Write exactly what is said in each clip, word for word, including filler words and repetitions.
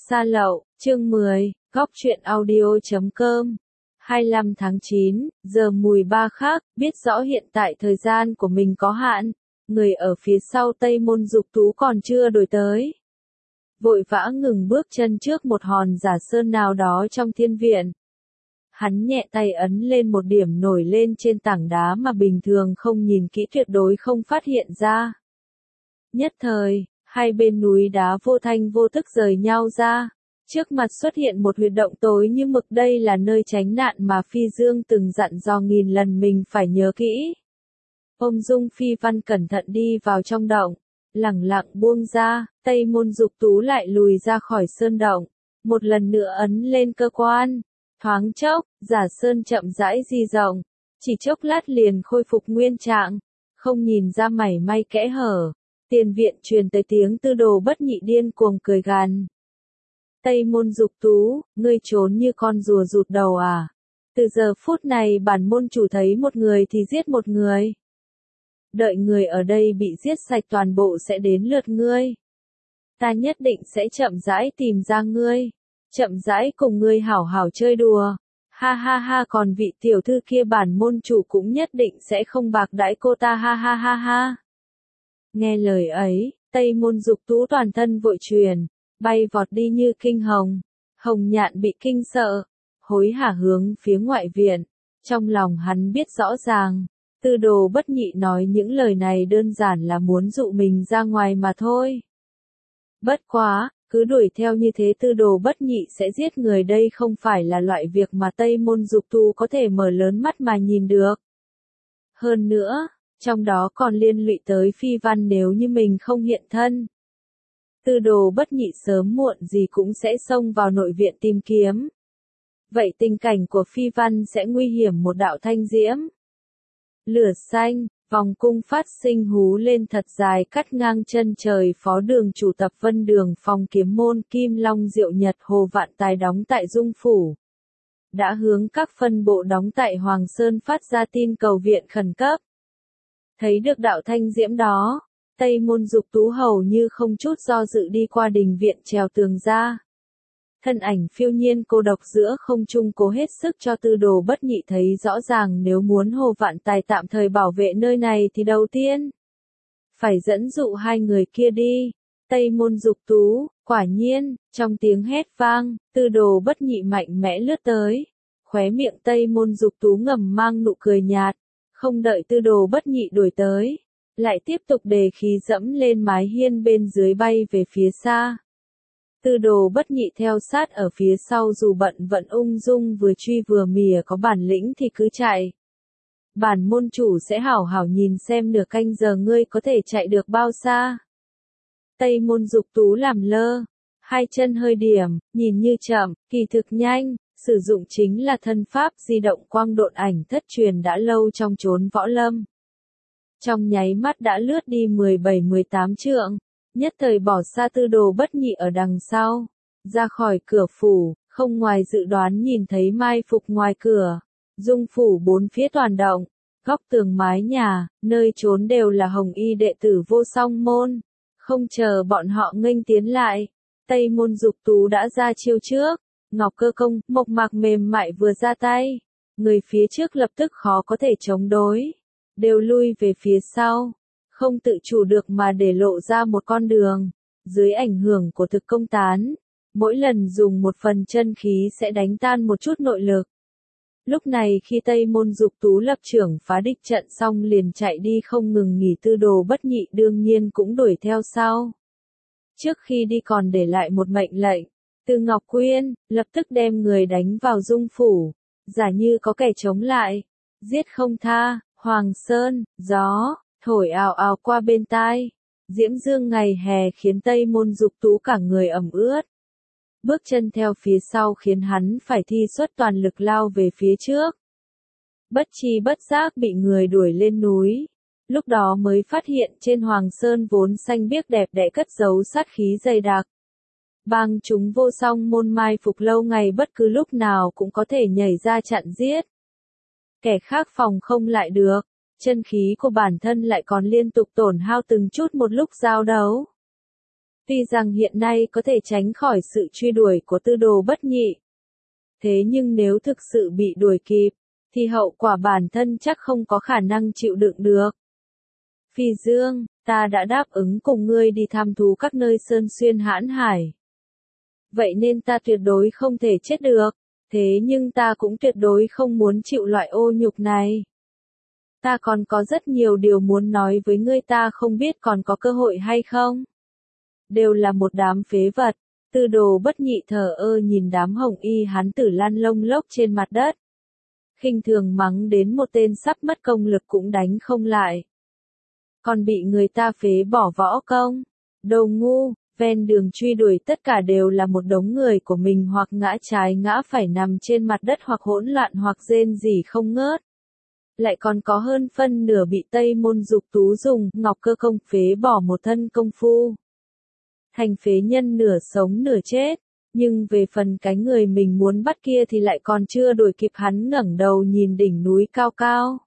Sa lậu, chương mười, góc truyện audio chấm com. hai mươi lăm tháng chín, giờ mùi ba khác, biết rõ hiện tại thời gian của mình có hạn, người ở phía sau Tây Môn Dục Tú còn chưa đổi tới. Vội vã ngừng bước chân trước một hòn giả sơn nào đó trong thiên viện. Hắn nhẹ tay ấn lên một điểm nổi lên trên tảng đá mà bình thường không nhìn kỹ tuyệt đối không phát hiện ra. Nhất thời, hai bên núi đá vô thanh vô tức rời nhau ra. Trước mặt xuất hiện một huyệt động tối như mực, đây là nơi tránh nạn mà Phi Dương từng dặn dò nghìn lần mình phải nhớ kỹ. Ôm Dung Phi Văn cẩn thận đi vào trong động, lẳng lặng buông ra, Tây Môn Dục Tú lại lùi ra khỏi sơn động, một lần nữa ấn lên cơ quan. Thoáng chốc, giả sơn chậm rãi di rộng, chỉ chốc lát liền khôi phục nguyên trạng, không nhìn ra mảy may kẽ hở. Tiền viện truyền tới tiếng Tư Đồ Bất Nhị điên cuồng cười gằn. Tây Môn Dục Tú, ngươi trốn như con rùa rụt đầu à? Từ giờ phút này bản môn chủ thấy một người thì giết một người. Đợi người ở đây bị giết sạch toàn bộ sẽ đến lượt ngươi. Ta nhất định sẽ chậm rãi tìm ra ngươi. Chậm rãi cùng ngươi hảo hảo chơi đùa. Ha ha ha, còn vị tiểu thư kia bản môn chủ cũng nhất định sẽ không bạc đãi cô ta, ha ha ha ha. Nghe lời ấy, Tây Môn Dục Tú toàn thân vội truyền, bay vọt đi như kinh hồng. Hồng Nhạn bị kinh sợ, hối hả hướng phía ngoại viện. Trong lòng hắn biết rõ ràng, Tư Đồ Bất Nhị nói những lời này đơn giản là muốn dụ mình ra ngoài mà thôi. Bất quá, cứ đuổi theo như thế Tư Đồ Bất Nhị sẽ giết người, đây không phải là loại việc mà Tây Môn Dục Tú có thể mở lớn mắt mà nhìn được. Hơn nữa, trong đó còn liên lụy tới Phi Văn nếu như mình không hiện thân. Tư Đồ Bất Nhị sớm muộn gì cũng sẽ xông vào nội viện tìm kiếm. Vậy tình cảnh của Phi Văn sẽ nguy hiểm một đạo thanh diễm. Lửa xanh, vòng cung phát sinh hú lên thật dài cắt ngang chân trời. Phó đường chủ Tập Vân Đường phòng kiếm môn Kim Long Diệu Nhật Hồ Vạn Tài đóng tại Dung Phủ. Đã hướng các phân bộ đóng tại Hoàng Sơn phát ra tin cầu viện khẩn cấp. Thấy được đạo thanh diễm đó, Tây Môn Dục Tú hầu như không chút do dự đi qua đình viện trèo tường ra. Thân ảnh phiêu nhiên cô độc giữa không trung cố hết sức cho Tư Đồ Bất Nhị thấy rõ ràng nếu muốn Hồ Vạn Tài tạm thời bảo vệ nơi này thì đầu tiên phải dẫn dụ hai người kia đi. Tây Môn Dục Tú, quả nhiên, trong tiếng hét vang, Tư Đồ Bất Nhị mạnh mẽ lướt tới. Khóe miệng Tây Môn Dục Tú ngầm mang nụ cười nhạt, không đợi Tư Đồ Bất Nhị đuổi tới, lại tiếp tục đề khí dẫm lên mái hiên bên dưới bay về phía xa. Tư Đồ Bất Nhị theo sát ở phía sau, dù bận vận ung dung vừa truy vừa mỉa, có bản lĩnh thì cứ chạy. Bản môn chủ sẽ hảo hảo nhìn xem nửa canh giờ ngươi có thể chạy được bao xa. Tây Môn Dục Tú làm lơ, hai chân hơi điểm, nhìn như chậm, kỳ thực nhanh, sử dụng chính là thân pháp di động quang độn ảnh thất truyền đã lâu trong chốn võ lâm. Trong nháy mắt đã lướt đi mười bảy mười tám trượng, nhất thời bỏ xa Tư Đồ Bất Nhị ở đằng sau. Ra khỏi cửa phủ, không ngoài dự đoán nhìn thấy mai phục ngoài cửa. Dung phủ bốn phía toàn động, góc tường mái nhà, nơi trốn đều là hồng y đệ tử Vô Song môn. Không chờ bọn họ nghênh tiến lại, Tây Môn Dục Tú đã ra chiêu trước. Ngọc cơ công, mộc mạc mềm mại vừa ra tay, người phía trước lập tức khó có thể chống đối, đều lui về phía sau, không tự chủ được mà để lộ ra một con đường. Dưới ảnh hưởng của thực công tán, mỗi lần dùng một phần chân khí sẽ đánh tan một chút nội lực. Lúc này khi Tây Môn Dục Tú lập trưởng phá địch trận xong liền chạy đi không ngừng nghỉ, Tư Đồ Bất Nhị đương nhiên cũng đuổi theo sau. Trước khi đi còn để lại một mệnh lệnh. Từ Ngọc Quyên, lập tức đem người đánh vào Dung phủ, giả như có kẻ chống lại, giết không tha. Hoàng Sơn, gió, thổi ào ào qua bên tai. Diễm dương ngày hè khiến Tây Môn Dục Tú cả người ẩm ướt. Bước chân theo phía sau khiến hắn phải thi xuất toàn lực lao về phía trước. Bất chi bất giác bị người đuổi lên núi. Lúc đó mới phát hiện trên Hoàng Sơn vốn xanh biếc đẹp đẽ cất giấu sát khí dày đặc. Bang chúng Vô Song môn mai phục lâu ngày bất cứ lúc nào cũng có thể nhảy ra chặn giết. Kẻ khác phòng không lại được, chân khí của bản thân lại còn liên tục tổn hao từng chút một lúc giao đấu. Tuy rằng hiện nay có thể tránh khỏi sự truy đuổi của Tư Đồ Bất Nhị. Thế nhưng nếu thực sự bị đuổi kịp, thì hậu quả bản thân chắc không có khả năng chịu đựng được. Phi Dương, ta đã đáp ứng cùng ngươi đi thăm thú các nơi sơn xuyên hãn hải. Vậy nên ta tuyệt đối không thể chết được, thế nhưng ta cũng tuyệt đối không muốn chịu loại ô nhục này. Ta còn có rất nhiều điều muốn nói với ngươi, ta không biết còn có cơ hội hay không. Đều là một đám phế vật. Tư Đồ Bất Nhị thờ ơ nhìn đám hồng y hán tử lăn lông lốc trên mặt đất. Khinh thường mắng đến một tên sắp mất công lực cũng đánh không lại. Còn bị người ta phế bỏ võ công. Đồ ngu, ven đường truy đuổi tất cả đều là một đống người của mình, hoặc ngã trái ngã phải nằm trên mặt đất, hoặc hỗn loạn, hoặc rên rỉ không ngớt. Lại còn có hơn phân nửa bị Tây Môn Dục Tú dùng ngọc cơ công phế bỏ một thân công phu. Thành phế nhân nửa sống nửa chết, nhưng về phần cái người mình muốn bắt kia thì lại còn chưa đuổi kịp hắn ngẩng đầu nhìn đỉnh núi cao cao.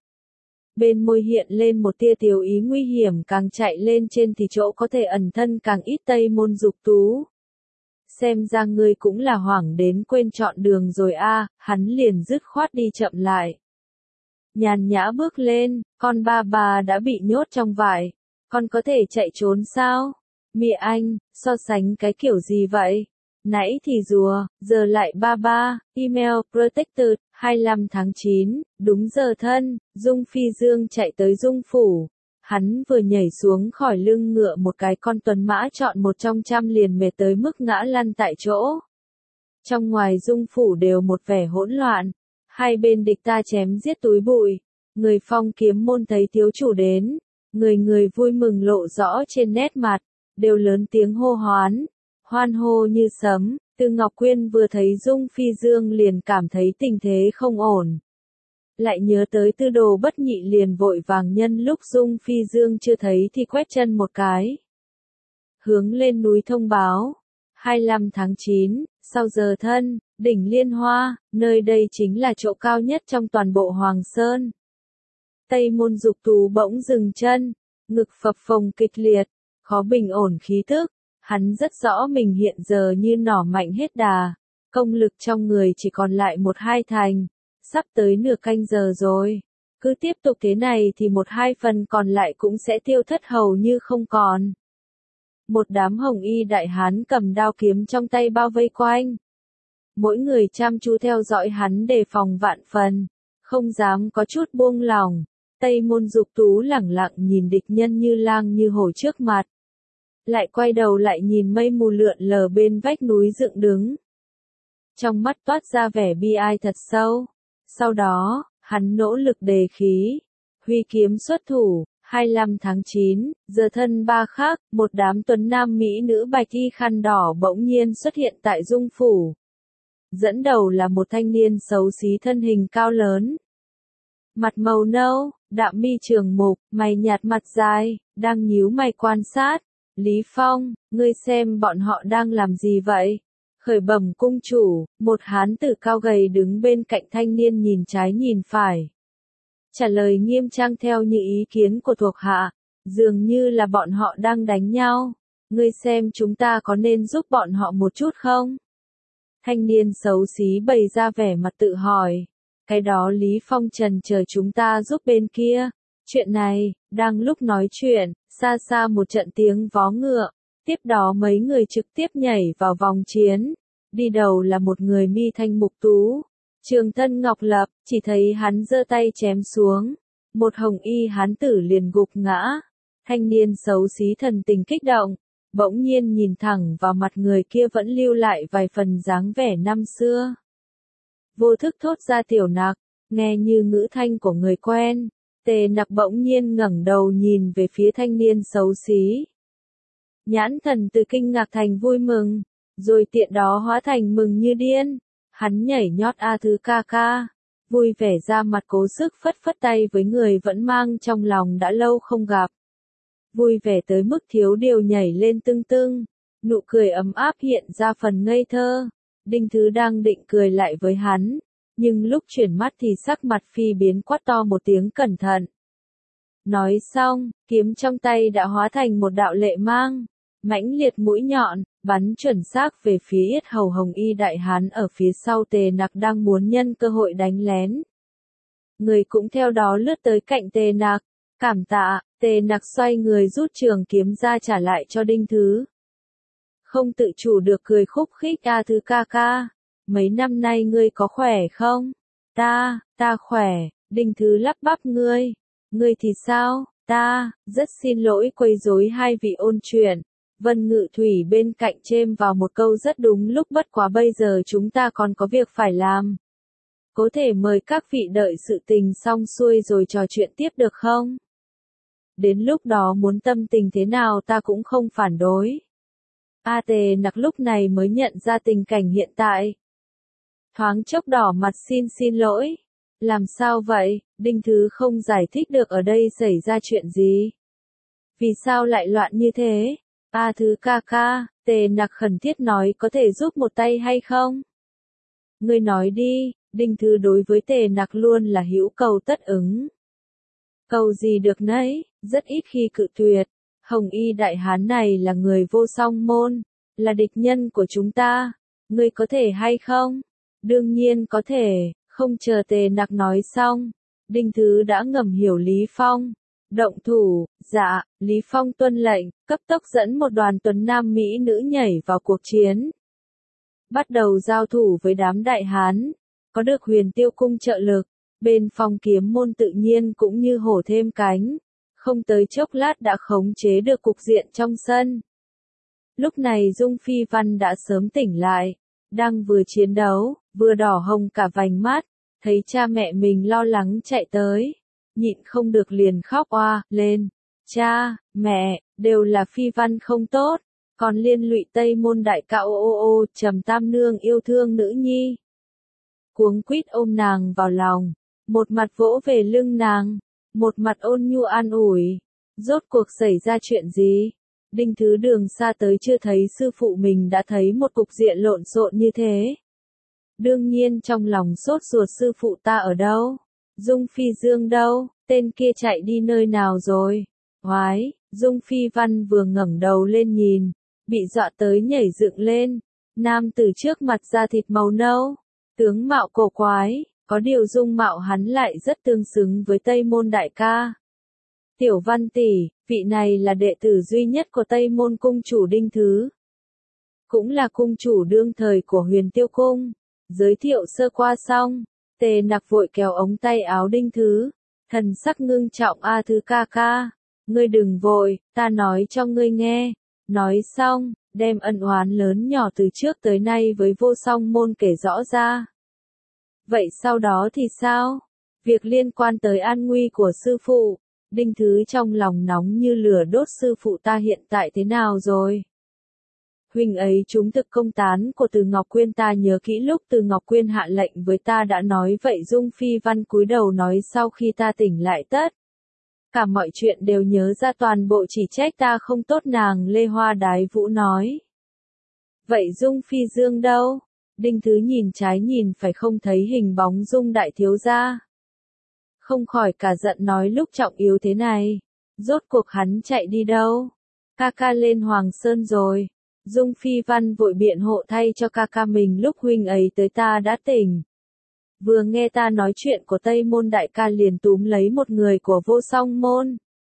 Bên môi hiện lên một tia tiểu ý nguy hiểm, càng chạy lên trên thì chỗ có thể ẩn thân càng ít. Tây Môn Dục Tú. Xem ra ngươi cũng là hoảng đến quên chọn đường rồi a, hắn liền dứt khoát đi chậm lại. Nhàn nhã bước lên, con ba bà đã bị nhốt trong vải, con có thể chạy trốn sao? Mị Anh, so sánh cái kiểu gì vậy? Nãy thì rùa, giờ lại ba ba. Email Protected, hai mươi lăm tháng chín, đúng giờ thân, Dung Phi Dương chạy tới Dung Phủ. Hắn vừa nhảy xuống khỏi lưng ngựa một cái con tuấn mã chọn một trong trăm liền mệt tới mức ngã lăn tại chỗ. Trong ngoài Dung Phủ đều một vẻ hỗn loạn. Hai bên địch ta chém giết túi bụi. Người Phong Kiếm môn thấy thiếu chủ đến. Người người vui mừng lộ rõ trên nét mặt. Đều lớn tiếng hô hoán. Hoan hô như sấm. Từ Ngọc Quyên vừa thấy Dung Phi Dương liền cảm thấy tình thế không ổn. Lại nhớ tới Tư Đồ Bất Nhị liền vội vàng nhân lúc Dung Phi Dương chưa thấy thì quét chân một cái. Hướng lên núi thông báo. hai mươi lăm tháng chín, sau giờ thân, đỉnh Liên Hoa, nơi đây chính là chỗ cao nhất trong toàn bộ Hoàng Sơn. Tây Môn Dục Tú bỗng dừng chân, ngực phập phồng kịch liệt, khó bình ổn khí tức. Hắn rất rõ mình hiện giờ như nỏ mạnh hết đà, công lực trong người chỉ còn lại một hai thành, sắp tới nửa canh giờ rồi. Cứ tiếp tục thế này thì một hai phần còn lại cũng sẽ tiêu thất hầu như không còn. Một đám hồng y đại hán cầm đao kiếm trong tay bao vây quanh. Mỗi người chăm chú theo dõi hắn đề phòng vạn phần, không dám có chút buông lỏng. Tây Môn Dục Tú lẳng lặng nhìn địch nhân như lang như hổ trước mặt. Lại quay đầu lại nhìn mây mù lượn lờ bên vách núi dựng đứng. Trong mắt toát ra vẻ bi ai thật sâu. Sau đó, hắn nỗ lực đề khí. Huy kiếm xuất thủ, hai mươi lăm tháng chín, giờ thân ba khác, một đám tuấn nam mỹ nữ bạch y khăn đỏ bỗng nhiên xuất hiện tại Dung Phủ. Dẫn đầu là một thanh niên xấu xí thân hình cao lớn. Mặt màu nâu, đạm mi trường mục, mày nhạt mặt dài, đang nhíu mày quan sát. Lý Phong, ngươi xem bọn họ đang làm gì vậy? Khởi bẩm cung chủ, một hán tử cao gầy đứng bên cạnh thanh niên nhìn trái nhìn phải. Trả lời nghiêm trang theo như ý kiến của thuộc hạ, dường như là bọn họ đang đánh nhau. Ngươi xem chúng ta có nên giúp bọn họ một chút không? Thanh niên xấu xí bày ra vẻ mặt tự hỏi. Cái đó Lý Phong trần chờ chúng ta giúp bên kia. Chuyện này, đang lúc nói chuyện, xa xa một trận tiếng vó ngựa, tiếp đó mấy người trực tiếp nhảy vào vòng chiến. Đi đầu là một người mi thanh mục tú, trường thân ngọc lập, chỉ thấy hắn giơ tay chém xuống. Một hồng y hán tử liền gục ngã. Thanh niên xấu xí thần tình kích động, bỗng nhiên nhìn thẳng vào mặt người kia vẫn lưu lại vài phần dáng vẻ năm xưa. Vô thức thốt ra tiểu nặc, nghe như ngữ thanh của người quen. Tề Nặc bỗng nhiên ngẩng đầu nhìn về phía thanh niên xấu xí. Nhãn thần từ kinh ngạc thành vui mừng, rồi tiện đó hóa thành mừng như điên. Hắn nhảy nhót a thứ ca ca, vui vẻ ra mặt cố sức phất phất tay với người vẫn mang trong lòng đã lâu không gặp. Vui vẻ tới mức thiếu điều nhảy lên tưng tưng, nụ cười ấm áp hiện ra phần ngây thơ. Đinh Thứ đang định cười lại với hắn. Nhưng lúc chuyển mắt thì sắc mặt phi biến quát to một tiếng cẩn thận. Nói xong, kiếm trong tay đã hóa thành một đạo lệ mang. mãnh liệt mũi nhọn, bắn chuẩn xác về phía yết hầu Hồng Y Đại Hán ở phía sau Tề Nặc đang muốn nhân cơ hội đánh lén. Người cũng theo đó lướt tới cạnh Tề Nặc, cảm tạ, Tề Nặc xoay người rút trường kiếm ra trả lại cho Đinh Thứ. Không tự chủ được cười khúc khích, A Thứ ca ca, mấy năm nay ngươi có khỏe không? Ta, ta khỏe, Đinh Thứ lắp bắp, ngươi, ngươi thì sao? Ta, rất xin lỗi quấy rối hai vị ôn chuyện. Vân Ngự Thủy bên cạnh chêm vào một câu rất đúng lúc, bất quá bây giờ chúng ta còn có việc phải làm. Có thể mời các vị đợi sự tình xong xuôi rồi trò chuyện tiếp được không? Đến lúc đó muốn tâm tình thế nào ta cũng không phản đối. A Tề Nặc lúc này mới nhận ra tình cảnh hiện tại. Thoáng chốc đỏ mặt, xin xin lỗi. Làm sao vậy? Đinh Thứ không giải thích được ở đây xảy ra chuyện gì. Vì sao lại loạn như thế? A Thứ ca ca, Tề Nặc khẩn thiết nói, có thể giúp một tay hay không? Ngươi nói đi. Đinh Thứ đối với Tề Nặc luôn là hữu cầu tất ứng. Cầu gì được nấy, rất ít khi cự tuyệt. Hồng Y Đại Hán này là người Vô Song Môn, là địch nhân của chúng ta. Ngươi có thể hay không? Đương nhiên có thể. Không chờ Tề Nặc nói xong, Đinh Thứ đã ngầm hiểu Lý Phong. Động thủ, dạ, Lý Phong tuân lệnh, cấp tốc dẫn một đoàn tuấn nam mỹ nữ nhảy vào cuộc chiến. Bắt đầu giao thủ với đám đại hán, có được Huyền Tiêu Cung trợ lực, bên Phong Kiếm Môn tự nhiên cũng như hổ thêm cánh, không tới chốc lát đã khống chế được cục diện trong sân. Lúc này Dung Phi Văn đã sớm tỉnh lại, đang vừa chiến đấu, vừa đỏ hồng cả vành mắt, thấy cha mẹ mình lo lắng chạy tới, nhịn không được liền khóc oa lên. Cha, mẹ, đều là Phi Văn không tốt, còn liên lụy Tây Môn đại ca, ô ô ô, Trầm Tam Nương yêu thương nữ nhi. Cuống quýt ôm nàng vào lòng, một mặt vỗ về lưng nàng, một mặt ôn nhu an ủi. Rốt cuộc xảy ra chuyện gì? Đinh Thứ đường xa tới chưa thấy sư phụ mình đã thấy một cục diện lộn xộn như thế. Đương nhiên trong lòng sốt ruột, sư phụ ta ở đâu? Dung Phi Dương đâu? Tên kia chạy đi nơi nào rồi? Hoái, Dung Phi Văn vừa ngẩng đầu lên nhìn, bị dọa tới nhảy dựng lên. Nam tử trước mặt da thịt màu nâu, tướng mạo cổ quái, có điều dung mạo hắn lại rất tương xứng với Tây Môn đại ca. Tiểu Văn tỷ, vị này là đệ tử duy nhất của Tây Môn cung chủ Đinh Thứ, cũng là cung chủ đương thời của Huyền Tiêu Cung. Giới thiệu sơ qua xong, Tề Nặc vội kéo ống tay áo Đinh Thứ, thần sắc ngưng trọng, A Thứ ca ca, ngươi đừng vội, ta nói cho ngươi nghe. Nói xong, đem ân oán lớn nhỏ từ trước tới nay với Vô Song Môn kể rõ ra. Vậy sau đó thì sao? Việc liên quan tới an nguy của sư phụ, Đinh Thứ trong lòng nóng như lửa đốt. Sư phụ ta hiện tại thế nào rồi? Huynh ấy trúng thực công tán của Từ Ngọc Quyên, ta nhớ kỹ lúc Từ Ngọc Quyên hạ lệnh với ta đã nói vậy. Dung Phi Văn cúi đầu nói, sau khi ta tỉnh lại tất cả mọi chuyện đều nhớ ra, toàn bộ chỉ trách ta không tốt. Nàng Lê Hoa Đái Vũ nói. Vậy Dung Phi Dương đâu? Đinh Thứ nhìn trái nhìn phải không thấy hình bóng Dung đại thiếu gia. Không khỏi cả giận nói, lúc trọng yếu thế này, rốt cuộc hắn chạy đi đâu? Ca ca lên Hoàng Sơn rồi. Dung Phi Văn vội biện hộ thay cho ca ca mình, lúc huynh ấy tới ta đã tỉnh. Vừa nghe ta nói chuyện của Tây Môn đại ca liền túm lấy một người của Vô Song Môn.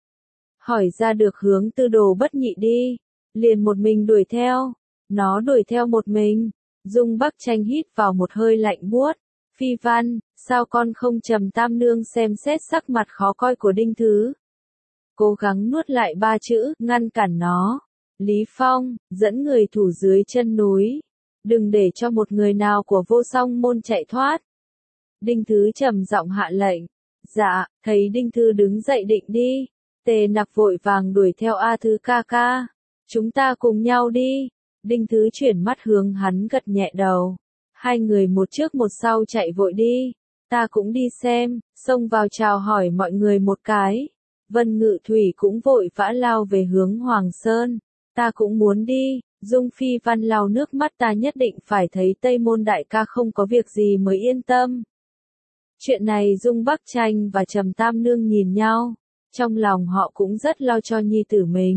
Hỏi ra được hướng Tư Đồ Bất Nhị đi. Liền một mình đuổi theo. Nó đuổi theo một mình. Dung Bắc Tranh hít vào một hơi lạnh buốt. Phi Văn, sao con không Trầm Tam Nương xem xét sắc mặt khó coi của Đinh Thứ. Cố gắng nuốt lại ba chữ, ngăn cản nó. Lý Phong, dẫn người thủ dưới chân núi. Đừng để cho một người nào của Vô Song Môn chạy thoát. Đinh Thứ trầm giọng hạ lệnh. Dạ, thấy Đinh Thứ đứng dậy định đi. Tề Nặc vội vàng đuổi theo, A Thứ ca ca. Chúng ta cùng nhau đi. Đinh Thứ chuyển mắt hướng hắn gật nhẹ đầu. Hai người một trước một sau chạy vội đi. Ta cũng đi xem, xông vào chào hỏi mọi người một cái. Vân Ngự Thủy cũng vội vã lao về hướng Hoàng Sơn. Ta cũng muốn đi. Dung Phi Văn lau nước mắt, ta nhất định phải thấy Tây Môn đại ca không có việc gì mới yên tâm. Chuyện này Dung Bắc Tranh và Trầm Tam Nương nhìn nhau. Trong lòng họ cũng rất lo cho nhi tử mình.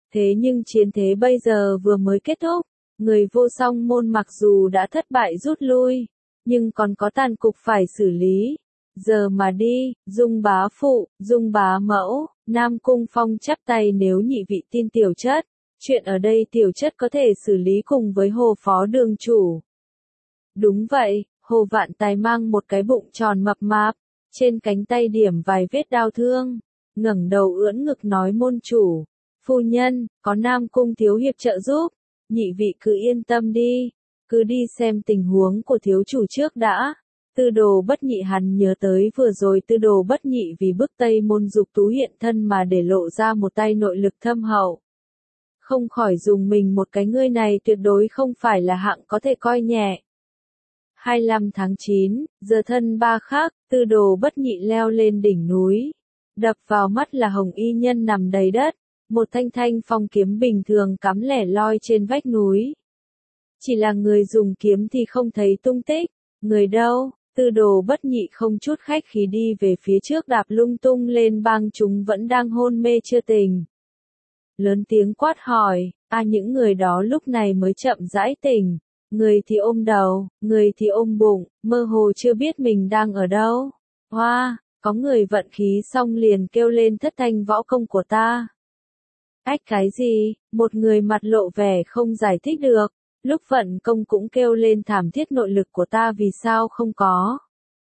Thế nhưng chiến thế bây giờ vừa mới kết thúc, người vô song môn mặc dù đã thất bại rút lui, nhưng còn có tàn cục phải xử lý. Giờ mà đi, Dung bá phụ, Dung bá mẫu, Nam Cung Phong chắp tay nếu nhị vị tin tiểu chất. Chuyện ở đây tiểu chất có thể xử lý cùng với Hồ phó đường chủ. Đúng vậy, Hồ Vạn Tài mang một cái bụng tròn mập mạp, trên cánh tay điểm vài vết đao thương, ngẩng đầu ưỡn ngực nói môn chủ, phu nhân, có Nam Cung thiếu hiệp trợ giúp, nhị vị cứ yên tâm đi, cứ đi xem tình huống của thiếu chủ trước đã. Tư đồ bất nhị hắn nhớ tới vừa rồi tư đồ bất nhị vì bức Tây Môn Dục Tú hiện thân mà để lộ ra một tay nội lực thâm hậu. Không khỏi dùng mình một cái, ngươi này tuyệt đối không phải là hạng có thể coi nhẹ. hai mươi lăm tháng chín, giờ thân ba khác, tư đồ bất nhị leo lên đỉnh núi. Đập vào mắt là hồng y nhân nằm đầy đất, một thanh thanh phong kiếm bình thường cắm lẻ loi trên vách núi. Chỉ là người dùng kiếm thì không thấy tung tích, người đâu, tư đồ bất nhị không chút khách khí đi về phía trước đạp lung tung lên bang chúng vẫn đang hôn mê chưa tỉnh. Lớn tiếng quát hỏi, à những người đó lúc này mới chậm rãi tỉnh, người thì ôm đầu, người thì ôm bụng, mơ hồ chưa biết mình đang ở đâu. Hoa, có người vận khí xong liền kêu lên thất thanh võ công của ta. Ách cái gì, một người mặt lộ vẻ không giải thích được, lúc vận công cũng kêu lên thảm thiết nội lực của ta vì sao không có.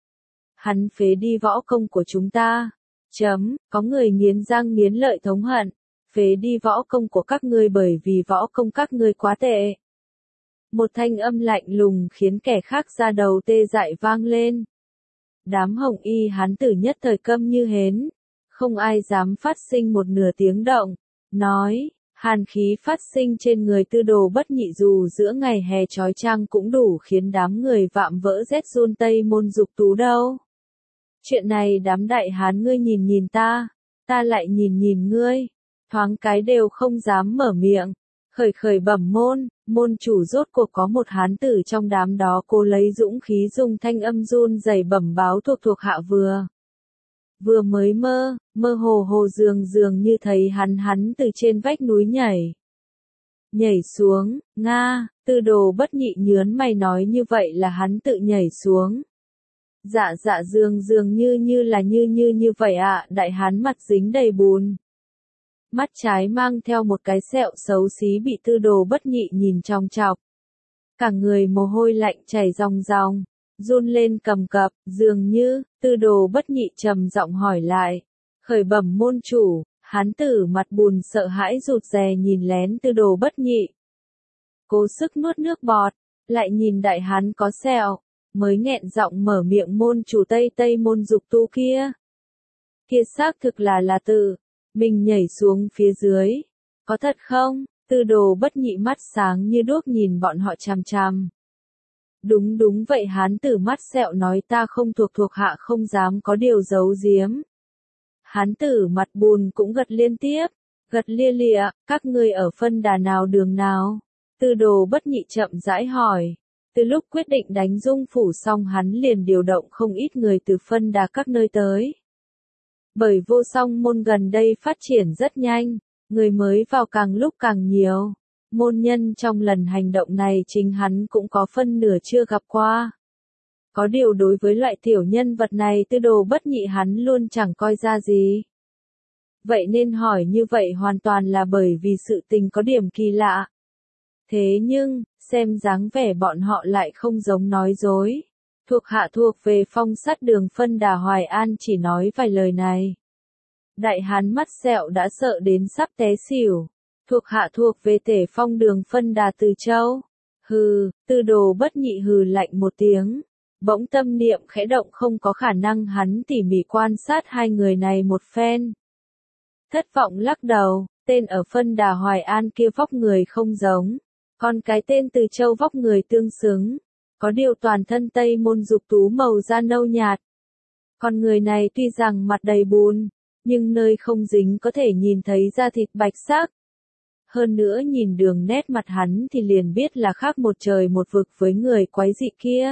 Hắn phế đi võ công của chúng ta. Chấm, có người nghiến răng nghiến lợi thống hận. Phế đi võ công của các ngươi bởi vì võ công các ngươi quá tệ. Một thanh âm lạnh lùng khiến kẻ khác ra đầu tê dại vang lên. Đám hồng y hán tử nhất thời câm như hến. Không ai dám phát sinh một nửa tiếng động. Nói, hàn khí phát sinh trên người tư đồ bất nhị dù giữa ngày hè trói chang cũng đủ khiến đám người vạm vỡ rét run Tây Môn Dục Tú đâu. Chuyện này đám đại hán ngươi nhìn nhìn ta, ta lại nhìn nhìn ngươi. Thoáng cái đều không dám mở miệng, khởi khởi bẩm môn, môn chủ rốt cuộc có một hán tử trong đám đó cô lấy dũng khí dùng thanh âm run rẩy bẩm báo thuộc thuộc hạ vừa. Vừa mới mơ, mơ hồ hồ dường dường như thấy hắn hắn từ trên vách núi nhảy. Nhảy xuống, Nga, tư đồ bất nhị nhớn mày nói như vậy là hắn tự nhảy xuống. Dạ dạ dường dường như như là như như như vậy ạ, à, đại hán mặt dính đầy bùn. Mắt trái mang theo một cái sẹo xấu xí bị tư đồ bất nhị nhìn chòng chọc. Cả người mồ hôi lạnh chảy ròng ròng, run lên cầm cập, dường như, tư đồ bất nhị trầm giọng hỏi lại. Khởi bẩm môn chủ, hán tử mặt bùn sợ hãi rụt rè nhìn lén tư đồ bất nhị. Cố sức nuốt nước bọt, lại nhìn đại hán có sẹo, mới nghẹn giọng mở miệng môn chủ Tây Tây Môn Dục Tu kia. Kia xác thực là là tự. Mình nhảy xuống phía dưới. Có thật không? Tư đồ bất nhị mắt sáng như đuốc nhìn bọn họ chằm chằm. Đúng đúng vậy hán tử mắt sẹo nói ta không thuộc thuộc hạ không dám có điều giấu giếm. Hán tử mặt bùn cũng gật liên tiếp. Gật lia lịa, các ngươi ở phân đà nào đường nào? Tư đồ bất nhị chậm rãi hỏi. Từ lúc quyết định đánh Dung Phủ xong hắn liền điều động không ít người từ phân đà các nơi tới. Bởi vô song môn gần đây phát triển rất nhanh, người mới vào càng lúc càng nhiều. Môn nhân trong lần hành động này chính hắn cũng có phân nửa chưa gặp qua. Có điều đối với loại tiểu nhân vật này tư đồ bất nhị hắn luôn chẳng coi ra gì. Vậy nên hỏi như vậy hoàn toàn là bởi vì sự tình có điểm kỳ lạ. Thế nhưng, xem dáng vẻ bọn họ lại không giống nói dối. Thuộc hạ thuộc về phong sát đường phân đà Hoài An chỉ nói vài lời này. Đại hán mắt sẹo đã sợ đến sắp té xỉu. Thuộc hạ thuộc về tể phong đường phân đà Từ Châu. Hừ, tư đồ bất nhị hừ lạnh một tiếng. Bỗng tâm niệm khẽ động không có khả năng hắn tỉ mỉ quan sát hai người này một phen. Thất vọng lắc đầu, tên ở phân đà Hoài An kia vóc người không giống. Còn cái tên Từ Châu vóc người tương xứng. Có điều toàn thân Tây Môn Dục Tú màu da nâu nhạt. Còn người này tuy rằng mặt đầy bùn, nhưng nơi không dính có thể nhìn thấy da thịt bạch sắc. Hơn nữa nhìn đường nét mặt hắn thì liền biết là khác một trời một vực với người quái dị kia.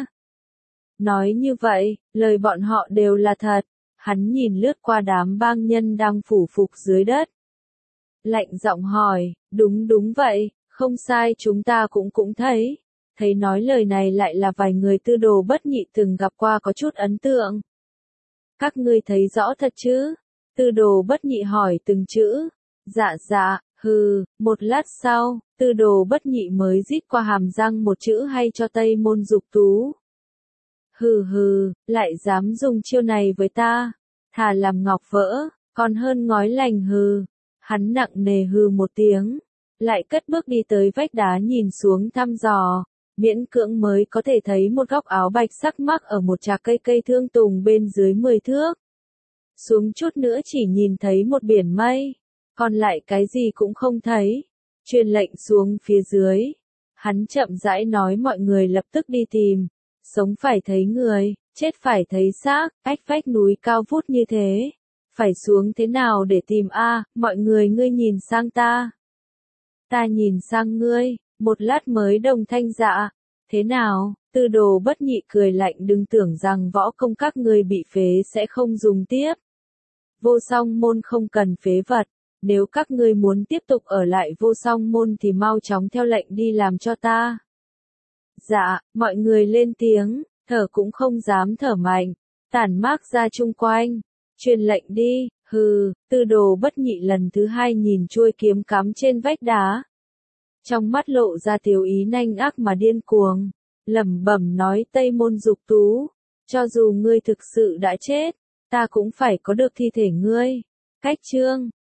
Nói như vậy, lời bọn họ đều là thật. Hắn nhìn lướt qua đám bang nhân đang phủ phục dưới đất. lạnh giọng hỏi, đúng đúng vậy, không sai chúng ta cũng cũng thấy. Thấy nói lời này lại là vài người Tư Đồ Bất Nhị từng gặp qua có chút ấn tượng. Các ngươi thấy rõ thật chứ? Tư Đồ Bất Nhị hỏi từng chữ. Dạ dạ, hừ, một lát sau, Tư Đồ Bất Nhị mới rít qua hàm răng một chữ hay cho Tây Môn Dục Tú. Hừ hừ, lại dám dùng chiêu này với ta, thà làm ngọc vỡ, còn hơn ngói lành hừ. Hắn nặng nề hừ một tiếng, lại cất bước đi tới vách đá nhìn xuống thăm dò, miễn cưỡng mới có thể thấy một góc áo bạch sắc mắc ở một trạc cây cây thương tùng bên dưới mười thước. Xuống chút nữa chỉ nhìn thấy một biển mây, còn lại cái gì cũng không thấy. Truyền lệnh xuống phía dưới, hắn chậm rãi nói mọi người lập tức đi tìm, sống phải thấy người, chết phải thấy xác, ách vách núi cao vút như thế. Phải xuống thế nào để tìm a? Mọi người ngươi nhìn sang ta. Ta nhìn sang ngươi, một lát mới đồng thanh dạ. Thế nào? Tư Đồ Bất Nhị cười lạnh, đừng tưởng rằng võ công các ngươi bị phế sẽ không dùng tiếp. Vô Song Môn không cần phế vật, nếu các ngươi muốn tiếp tục ở lại Vô Song Môn thì mau chóng theo lệnh đi làm cho ta. Dạ, mọi người lên tiếng, thở cũng không dám thở mạnh, tản mát ra chung quanh. Truyền lệnh đi, hừ. Tư Đồ Bất Nhị lần thứ hai nhìn chuôi kiếm cắm trên vách đá. Trong mắt lộ ra tiêu ý nanh ác mà điên cuồng, lẩm bẩm nói Tây Môn Dục Tú, cho dù ngươi thực sự đã chết, ta cũng phải có được thi thể ngươi. Cách chương